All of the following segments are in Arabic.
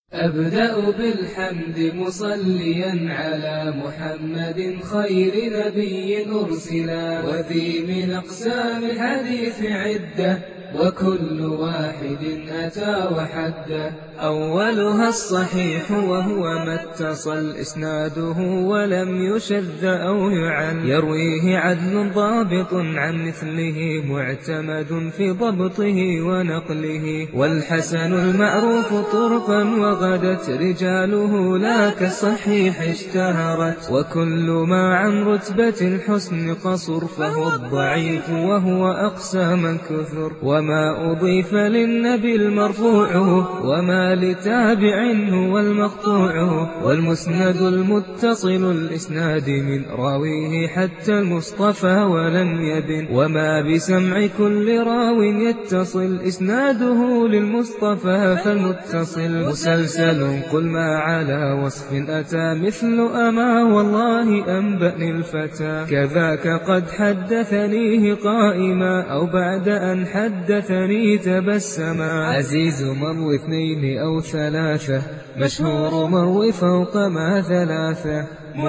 أبدأ بالحمد مصليا على محمد خير نبي أرسلا، وذي من أقسام الحديث عدة وكل واحد أتى وحده. أولها الصحيح وهو ما اتصل إسناده ولم يشذ أو يعل، يرويه عدل ضابط عن مثله معتمد في ضبطه ونقله. والحسن المعروف طرقا وغدت رجاله لا كالصحيح اشتهرت، وكل ما عن رتبة الحسن قصر فهو الضعيف وهو أقسى من كثر. وما أضيف للنبي المرفوع وما لتابع هو المقطوع، والمسند المتصل الإسناد من راويه حتى المصطفى ولم يبن. وما بسمع كل راو يتصل إسناده للمصطفى فالمتصل مسلسل. قل ما على وصف أتى مثل أما والله أنبأني الفتى، كذاك قد حدثنيه قائما أو بعد أن حدثني تبسما. عزيز مروي اثنين أو ثلاثة، مشهور مروي فوق ما ثلاثة.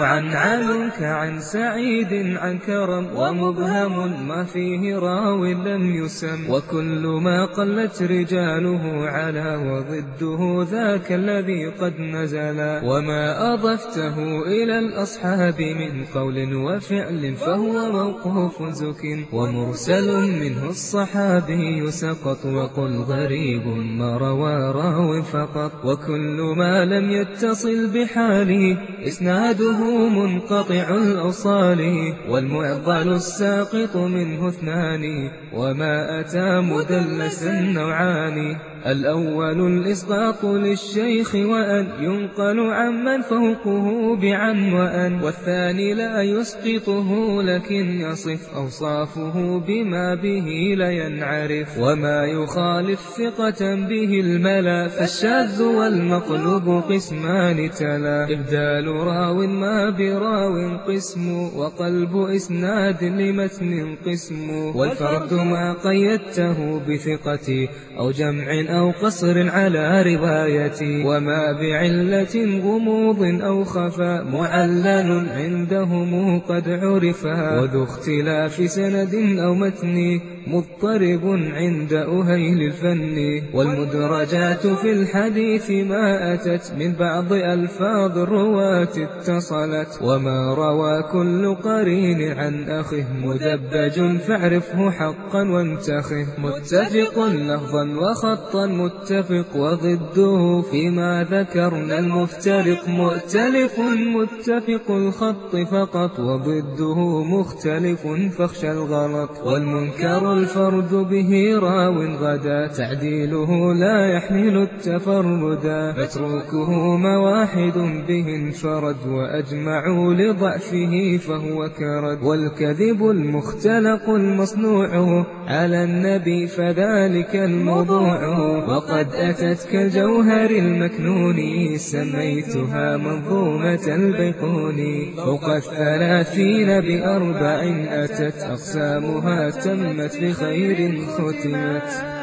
معنعن كعن سعيد عن كرم، ومبهم ما فيه راو لم يسم. وكل ما قلت رجاله على وضده ذاك الذي قد نزلا. وما أضفته إلى الأصحاب من قول وفعل فهو موقوف زك، ومرسل منه الصحابي سقط. وقل غريب ما روى راو فقط، وكل ما لم يتصل بحاله إسناده منقطع الأوصال. والمعضل الساقط منه اثنان، وما أتى مدلسا نوعان. الأول الإسقاط للشيخ وأن ينقل عمن فوقه بعن وأن، والثاني لا يسقطه لكن يصف أوصافه بما به لينعرف. وما يخالف ثقة به الملا فالشاذ والمقلوب قسمان تلا. إبدال راو ما براو قسم، وقلب إسناد لمتن قسم. والفرد ما قيدته بثقة أو جمع أو قصر على روايتي. وما بعلة غموض أو خفاء معلل عندهم قد عرفا. وذو اختلاف سند أو متن مضطرب عند أهيل الفن. والمدرجات في الحديث ما أتت من بعض ألفاظ الرواة اتصلت. وما روى كل قرين عن أخه مدبج فاعرفه حقا وانتخه. متفق لفظا وخطا متفق، وضده فيما ذكرنا المفترق. مؤتلف متفق الخط فقط، وضده مختلف فاخشى الغلط. والمنكر الفرد به راو غدا، تعديله لا يحمل التفردا. متروكه ما واحد به انفرد، وأجمعوا لضعفه فهو كرد. والكذب المختلق المصنوع على النبي فذلك الموضوع. وقد أتت كالجوهر المكنون سميتها منظومة البيقوني. فوق 30 ب40 أتت أقسامها تمت بخير ختمت.